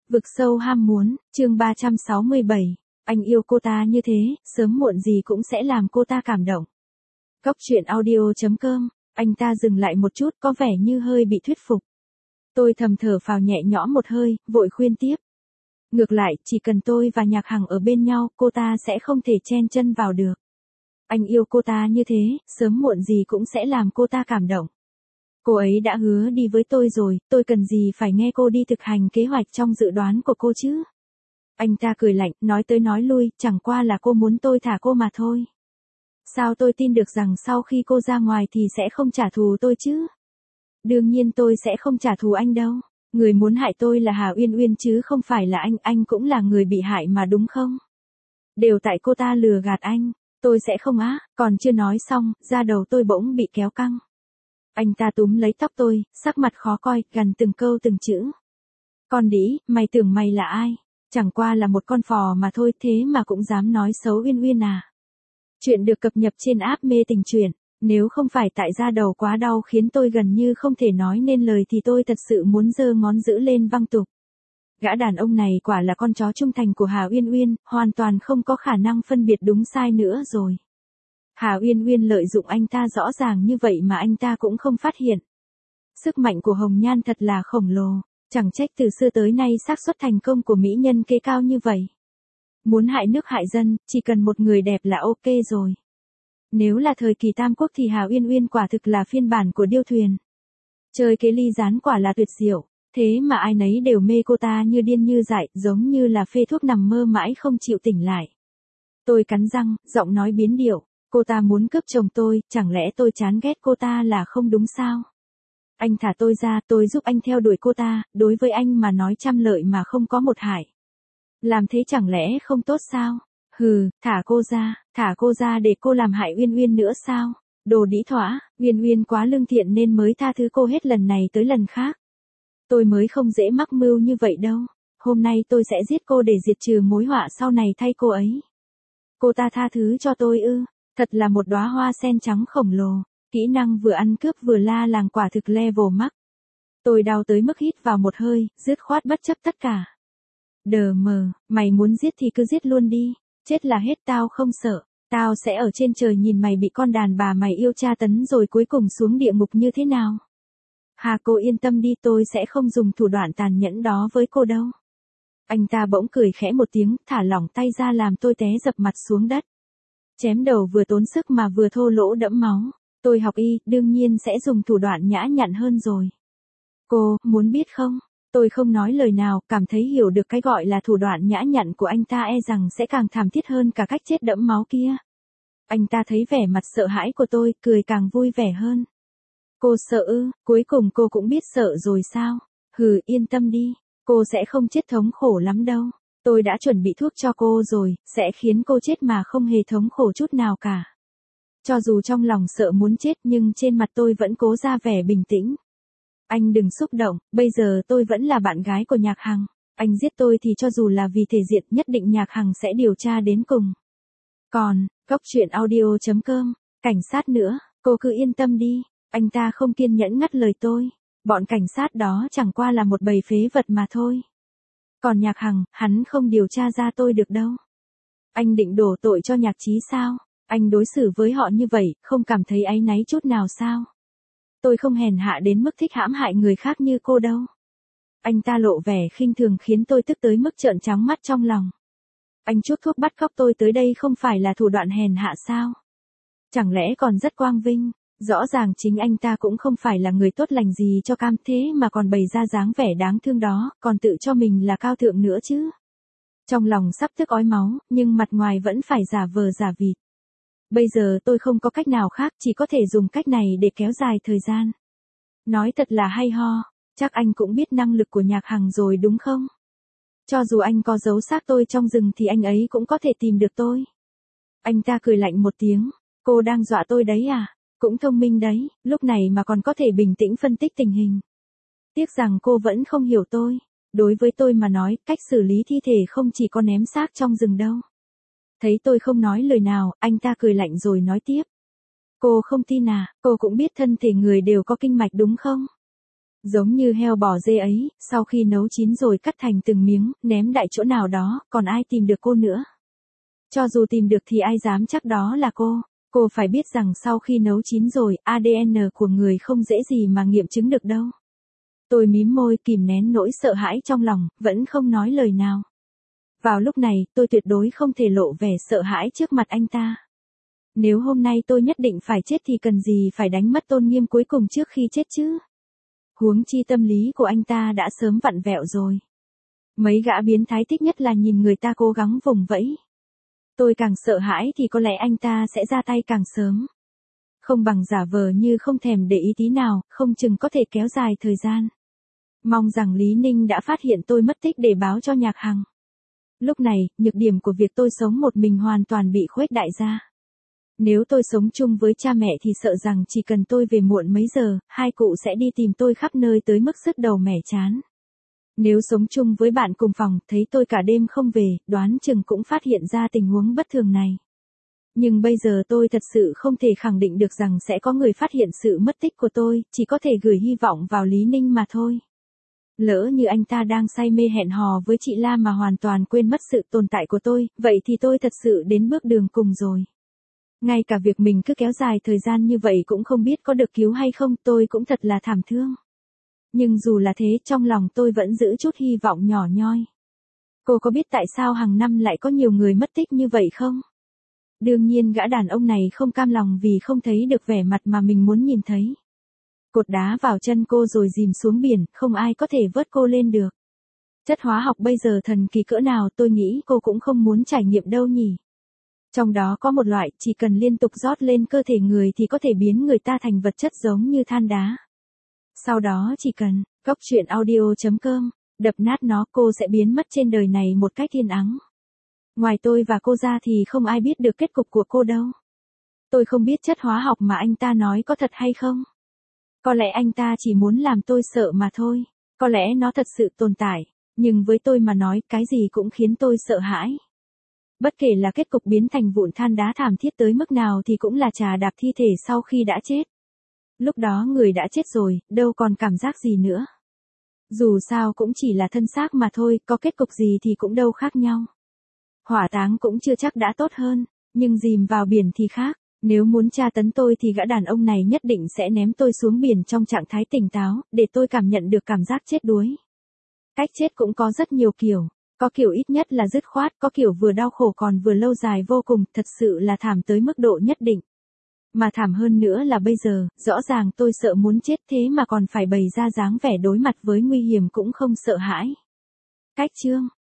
Vực sâu ham muốn, chương 367. Anh yêu cô ta như thế, sớm muộn gì cũng sẽ làm cô ta cảm động. Góc truyện audio.com, anh ta dừng lại một chút có vẻ như hơi bị thuyết phục. Tôi thầm thở phào nhẹ nhõm một hơi, vội khuyên tiếp. Ngược lại, chỉ cần tôi và Nhạc Hằng ở bên nhau, cô ta sẽ không thể chen chân vào được. Anh yêu cô ta như thế, sớm muộn gì cũng sẽ làm cô ta cảm động. Cô ấy đã hứa đi với tôi rồi, tôi cần gì phải nghe cô đi thực hành kế hoạch trong dự đoán của cô chứ? Anh ta cười lạnh, nói tới nói lui, chẳng qua là cô muốn tôi thả cô mà thôi. Sao tôi tin được rằng sau khi cô ra ngoài thì sẽ không trả thù tôi chứ? Đương nhiên tôi sẽ không trả thù anh đâu. Người muốn hại tôi là Hà Uyên Uyên chứ không phải là anh cũng là người bị hại mà đúng không? Đều tại cô ta lừa gạt anh, tôi sẽ không á, còn chưa nói xong, da đầu tôi bỗng bị kéo căng. Anh ta túm lấy tóc tôi, sắc mặt khó coi, gằn từng câu từng chữ. Con đĩ, mày tưởng mày là ai? Chẳng qua là một con phò mà thôi, thế mà cũng dám nói xấu Uyên Uyên à? Chuyện được cập nhật trên app Mê Tình Truyện. Nếu không phải tại da đầu quá đau khiến tôi gần như không thể nói nên lời thì tôi thật sự muốn giơ ngón giữ lên văng tục. Gã đàn ông này quả là con chó trung thành của Hà Uyên Uyên, hoàn toàn không có khả năng phân biệt đúng sai nữa rồi. Hà Uyên Uyên lợi dụng anh ta rõ ràng như vậy mà anh ta cũng không phát hiện. Sức mạnh của Hồng Nhan thật là khổng lồ, chẳng trách từ xưa tới nay xác suất thành công của mỹ nhân kế cao như vậy. Muốn hại nước hại dân, chỉ cần một người đẹp là ok rồi. Nếu là thời kỳ Tam Quốc thì Hà Uyên Uyên quả thực là phiên bản của điêu thuyền. Chơi kế ly gián quả là tuyệt diệu, thế mà ai nấy đều mê cô ta như điên như dại, giống như là phê thuốc nằm mơ mãi không chịu tỉnh lại. Tôi cắn răng, giọng nói biến điệu, cô ta muốn cướp chồng tôi, chẳng lẽ tôi chán ghét cô ta là không đúng sao? Anh thả tôi ra, tôi giúp anh theo đuổi cô ta, đối với anh mà nói trăm lợi mà không có một hại. Làm thế chẳng lẽ không tốt sao? Hừ, thả cô ra để cô làm hại Uyên Uyên nữa sao? Đồ đĩ thỏa, Uyên Uyên quá lương thiện nên mới tha thứ cô hết lần này tới lần khác. Tôi mới không dễ mắc mưu như vậy đâu. Hôm nay tôi sẽ giết cô để diệt trừ mối họa sau này thay cô ấy. Cô ta tha thứ cho tôi ư? Thật là một đóa hoa sen trắng khổng lồ. Kỹ năng vừa ăn cướp vừa la làng quả thực level max. Tôi đau tới mức hít vào một hơi, dứt khoát bất chấp tất cả. Đờ mờ, mày muốn giết thì cứ giết luôn đi. Chết là hết tao không sợ. Tao sẽ ở trên trời nhìn mày bị con đàn bà mày yêu tra tấn rồi cuối cùng xuống địa ngục như thế nào. Hà cô yên tâm đi, tôi sẽ không dùng thủ đoạn tàn nhẫn đó với cô đâu. Anh ta bỗng cười khẽ một tiếng, thả lỏng tay ra làm tôi té dập mặt xuống đất. Chém đầu vừa tốn sức mà vừa thô lỗ đẫm máu. Tôi học y, đương nhiên sẽ dùng thủ đoạn nhã nhặn hơn rồi. Cô, muốn biết không? Tôi không nói lời nào, cảm thấy hiểu được cái gọi là thủ đoạn nhã nhặn của anh ta e rằng sẽ càng thảm thiết hơn cả cách chết đẫm máu kia. Anh ta thấy vẻ mặt sợ hãi của tôi, cười càng vui vẻ hơn. Cô sợ ư, cuối cùng cô cũng biết sợ rồi sao? Hừ, yên tâm đi, cô sẽ không chết thống khổ lắm đâu. Tôi đã chuẩn bị thuốc cho cô rồi, sẽ khiến cô chết mà không hề thống khổ chút nào cả. Cho dù trong lòng sợ muốn chết nhưng trên mặt tôi vẫn cố ra vẻ bình tĩnh. Anh đừng xúc động, bây giờ tôi vẫn là bạn gái của Nhạc Hằng. Anh giết tôi thì cho dù là vì thể diện nhất định Nhạc Hằng sẽ điều tra đến cùng. Còn, góc truyện audio.com, cảnh sát nữa, cô cứ yên tâm đi. Anh ta không kiên nhẫn ngắt lời tôi. Bọn cảnh sát đó chẳng qua là một bầy phế vật mà thôi. Còn Nhạc Hằng, hắn không điều tra ra tôi được đâu. Anh định đổ tội cho Nhạc Chí sao? Anh đối xử với họ như vậy, không cảm thấy áy náy chút nào sao? Tôi không hèn hạ đến mức thích hãm hại người khác như cô đâu. Anh ta lộ vẻ khinh thường khiến tôi tức tới mức trợn trắng mắt trong lòng. Anh chút thuốc bắt cóc tôi tới đây không phải là thủ đoạn hèn hạ sao? Chẳng lẽ còn rất quang vinh? Rõ ràng chính anh ta cũng không phải là người tốt lành gì cho cam thế mà còn bày ra dáng vẻ đáng thương đó, còn tự cho mình là cao thượng nữa chứ. Trong lòng sắp tức ói máu, nhưng mặt ngoài vẫn phải giả vờ giả vịt. Bây giờ tôi không có cách nào khác, chỉ có thể dùng cách này để kéo dài thời gian. Nói thật là hay ho, chắc anh cũng biết năng lực của Nhạc Hằng rồi đúng không? Cho dù anh có giấu xác tôi trong rừng thì anh ấy cũng có thể tìm được tôi. Anh ta cười lạnh một tiếng, cô đang dọa tôi đấy à? Cũng thông minh đấy, lúc này mà còn có thể bình tĩnh phân tích tình hình. Tiếc rằng cô vẫn không hiểu tôi. Đối với tôi mà nói, cách xử lý thi thể không chỉ có ném xác trong rừng đâu. Thấy tôi không nói lời nào, anh ta cười lạnh rồi nói tiếp. Cô không tin à, cô cũng biết thân thể người đều có kinh mạch đúng không? Giống như heo bò dê ấy, sau khi nấu chín rồi cắt thành từng miếng, ném đại chỗ nào đó, còn ai tìm được cô nữa. Cho dù tìm được thì ai dám chắc đó là cô. Cô phải biết rằng sau khi nấu chín rồi, ADN của người không dễ gì mà nghiệm chứng được đâu. Tôi mím môi kìm nén nỗi sợ hãi trong lòng, vẫn không nói lời nào. Vào lúc này, tôi tuyệt đối không thể lộ vẻ sợ hãi trước mặt anh ta. Nếu hôm nay tôi nhất định phải chết thì cần gì phải đánh mất tôn nghiêm cuối cùng trước khi chết chứ? Huống chi tâm lý của anh ta đã sớm vặn vẹo rồi. Mấy gã biến thái thích nhất là nhìn người ta cố gắng vùng vẫy. Tôi càng sợ hãi thì có lẽ anh ta sẽ ra tay càng sớm. Không bằng giả vờ như không thèm để ý tí nào, không chừng có thể kéo dài thời gian. Mong rằng Lý Ninh đã phát hiện tôi mất tích để báo cho Nhạc Hằng. Lúc này, nhược điểm của việc tôi sống một mình hoàn toàn bị khuếch đại ra. Nếu tôi sống chung với cha mẹ thì sợ rằng chỉ cần tôi về muộn mấy giờ, hai cụ sẽ đi tìm tôi khắp nơi tới mức sứt đầu mẻ chán. Nếu sống chung với bạn cùng phòng, thấy tôi cả đêm không về, đoán chừng cũng phát hiện ra tình huống bất thường này. Nhưng bây giờ tôi thật sự không thể khẳng định được rằng sẽ có người phát hiện sự mất tích của tôi, chỉ có thể gửi hy vọng vào Lý Ninh mà thôi. Lỡ như anh ta đang say mê hẹn hò với chị La mà hoàn toàn quên mất sự tồn tại của tôi, vậy thì tôi thật sự đến bước đường cùng rồi. Ngay cả việc mình cứ kéo dài thời gian như vậy cũng không biết có được cứu hay không, tôi cũng thật là thảm thương. Nhưng dù là thế, trong lòng tôi vẫn giữ chút hy vọng nhỏ nhoi. Cô có biết tại sao hàng năm lại có nhiều người mất tích như vậy không? Đương nhiên gã đàn ông này không cam lòng vì không thấy được vẻ mặt mà mình muốn nhìn thấy. Cột đá vào chân cô rồi dìm xuống biển, không ai có thể vớt cô lên được. Chất hóa học bây giờ thần kỳ cỡ nào tôi nghĩ cô cũng không muốn trải nghiệm đâu nhỉ. Trong đó có một loại chỉ cần liên tục rót lên cơ thể người thì có thể biến người ta thành vật chất giống như than đá. Sau đó chỉ cần, cóc truyện audio.com, đập nát nó cô sẽ biến mất trên đời này một cách yên ắng. Ngoài tôi và cô ra thì không ai biết được kết cục của cô đâu. Tôi không biết chất hóa học mà anh ta nói có thật hay không. Có lẽ anh ta chỉ muốn làm tôi sợ mà thôi. Có lẽ nó thật sự tồn tại. Nhưng với tôi mà nói cái gì cũng khiến tôi sợ hãi. Bất kể là kết cục biến thành vụn than đá thảm thiết tới mức nào thì cũng là chà đạp thi thể sau khi đã chết. Lúc đó người đã chết rồi, đâu còn cảm giác gì nữa. Dù sao cũng chỉ là thân xác mà thôi, có kết cục gì thì cũng đâu khác nhau. Hỏa táng cũng chưa chắc đã tốt hơn, nhưng dìm vào biển thì khác. Nếu muốn tra tấn tôi thì gã đàn ông này nhất định sẽ ném tôi xuống biển trong trạng thái tỉnh táo, để tôi cảm nhận được cảm giác chết đuối. Cách chết cũng có rất nhiều kiểu. Có kiểu ít nhất là dứt khoát, có kiểu vừa đau khổ còn vừa lâu dài vô cùng, thật sự là thảm tới mức độ nhất định. Mà thảm hơn nữa là bây giờ, rõ ràng tôi sợ muốn chết thế mà còn phải bày ra dáng vẻ đối mặt với nguy hiểm cũng không sợ hãi. Cách chương